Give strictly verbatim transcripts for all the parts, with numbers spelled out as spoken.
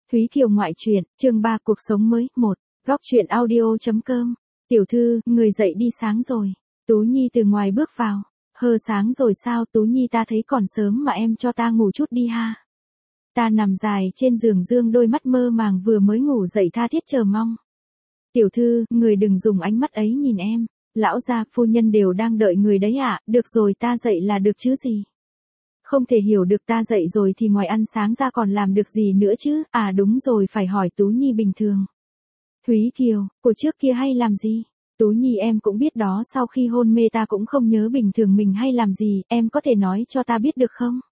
Thúy Kiều ngoại truyện, chương ba cuộc sống mới, một. Góc truyện audio.com. Tiểu thư, người dậy đi sáng rồi. Tú Nhi từ ngoài bước vào. Hơ sáng rồi sao Tú Nhi, ta thấy còn sớm mà em cho ta ngủ chút đi ha. Ta nằm dài trên giường dương đôi mắt mơ màng vừa mới ngủ dậy tha thiết chờ mong. Tiểu thư, người đừng dùng ánh mắt ấy nhìn em. Lão gia phu nhân đều đang đợi người đấy ạ, được rồi ta dậy là được chứ gì. Không thể hiểu được ta dậy rồi thì ngoài ăn sáng ra còn làm được gì nữa chứ, à đúng rồi phải hỏi Tú Nhi bình thường. Thúy Kiều, của trước kia hay làm gì? Tú Nhi em cũng biết đó, sau khi hôn mê ta cũng không nhớ bình thường mình hay làm gì, em có thể nói cho ta biết được không?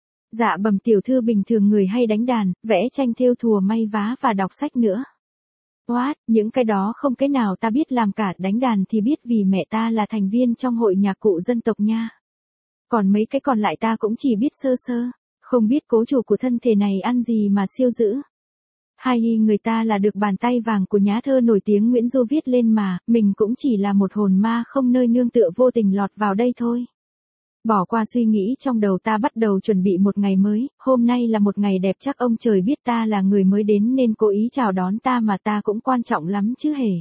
Dạ bẩm tiểu thư, bình thường người hay đánh đàn, vẽ tranh thêu thùa may vá và đọc sách nữa. What, những cái đó không cái nào ta biết làm cả, đánh đàn thì biết vì mẹ ta là thành viên trong hội nhạc cụ dân tộc nha. Còn mấy cái còn lại ta cũng chỉ biết sơ sơ, không biết cố chủ của thân thể này ăn gì mà siêu dữ. Hay người ta là được bàn tay vàng của nhá thơ nổi tiếng Nguyễn Du viết lên mà, mình cũng chỉ là một hồn ma không nơi nương tựa vô tình lọt vào đây thôi. Bỏ qua suy nghĩ trong đầu, ta bắt đầu chuẩn bị một ngày mới, hôm nay là một ngày đẹp, chắc ông trời biết ta là người mới đến nên cố ý chào đón ta, mà ta cũng quan trọng lắm chứ hề.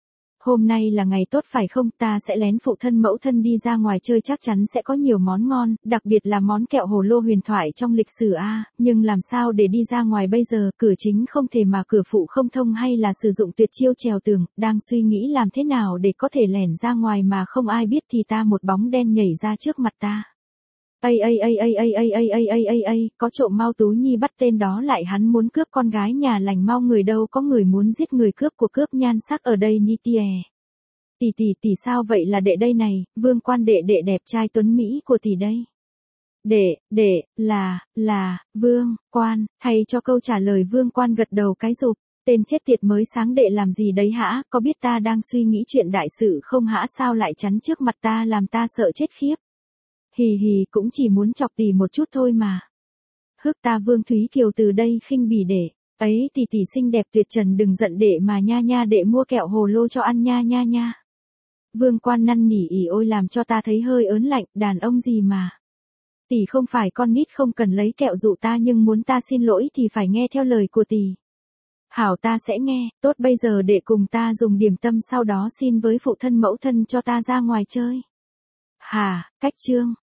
Hôm nay là ngày tốt phải không, ta sẽ lén phụ thân mẫu thân đi ra ngoài chơi, chắc chắn sẽ có nhiều món ngon, đặc biệt là món kẹo hồ lô huyền thoại trong lịch sử a, nhưng làm sao để đi ra ngoài bây giờ, cửa chính không thể mà cửa phụ không thông, hay là sử dụng tuyệt chiêu trèo tường, đang suy nghĩ làm thế nào để có thể lẻn ra ngoài mà không ai biết thì ta một bóng đen nhảy ra trước mặt ta. Ây ây ây ây ây ây ây ây ây ây ây, có trộm mau, Tú Nhi bắt tên đó lại, hắn muốn cướp con gái nhà lành mau, người đâu có người muốn giết người, cướp của cướp nhan sắc ở đây Nhi tìa. Tỷ tỷ tỷ sao vậy, là đệ đây này, Vương Quan đệ đệ đẹp trai tuấn mỹ của tỷ đây. Đệ, đệ, là, là, Vương, Quan, thay cho câu trả lời Vương Quan gật đầu cái rụp, tên chết tiệt mới sáng đệ làm gì đấy hả, có biết ta đang suy nghĩ chuyện đại sự không hả, sao lại chắn trước mặt ta làm ta sợ chết khiếp. Hì hì, cũng chỉ muốn chọc tỷ một chút thôi mà. Hức ta Vương Thúy Kiều từ đây khinh bỉ đệ, ấy tỷ tỷ xinh đẹp tuyệt trần đừng giận đệ mà nha nha, đệ mua kẹo hồ lô cho ăn nha nha nha. Vương Quan năn nỉ ỉ ôi làm cho ta thấy hơi ớn lạnh, đàn ông gì mà. Tỷ không phải con nít không cần lấy kẹo dụ ta, nhưng muốn ta xin lỗi thì phải nghe theo lời của tỷ. Hảo ta sẽ nghe, tốt bây giờ đệ cùng ta dùng điểm tâm, sau đó xin với phụ thân mẫu thân cho ta ra ngoài chơi. Hà, cách chương.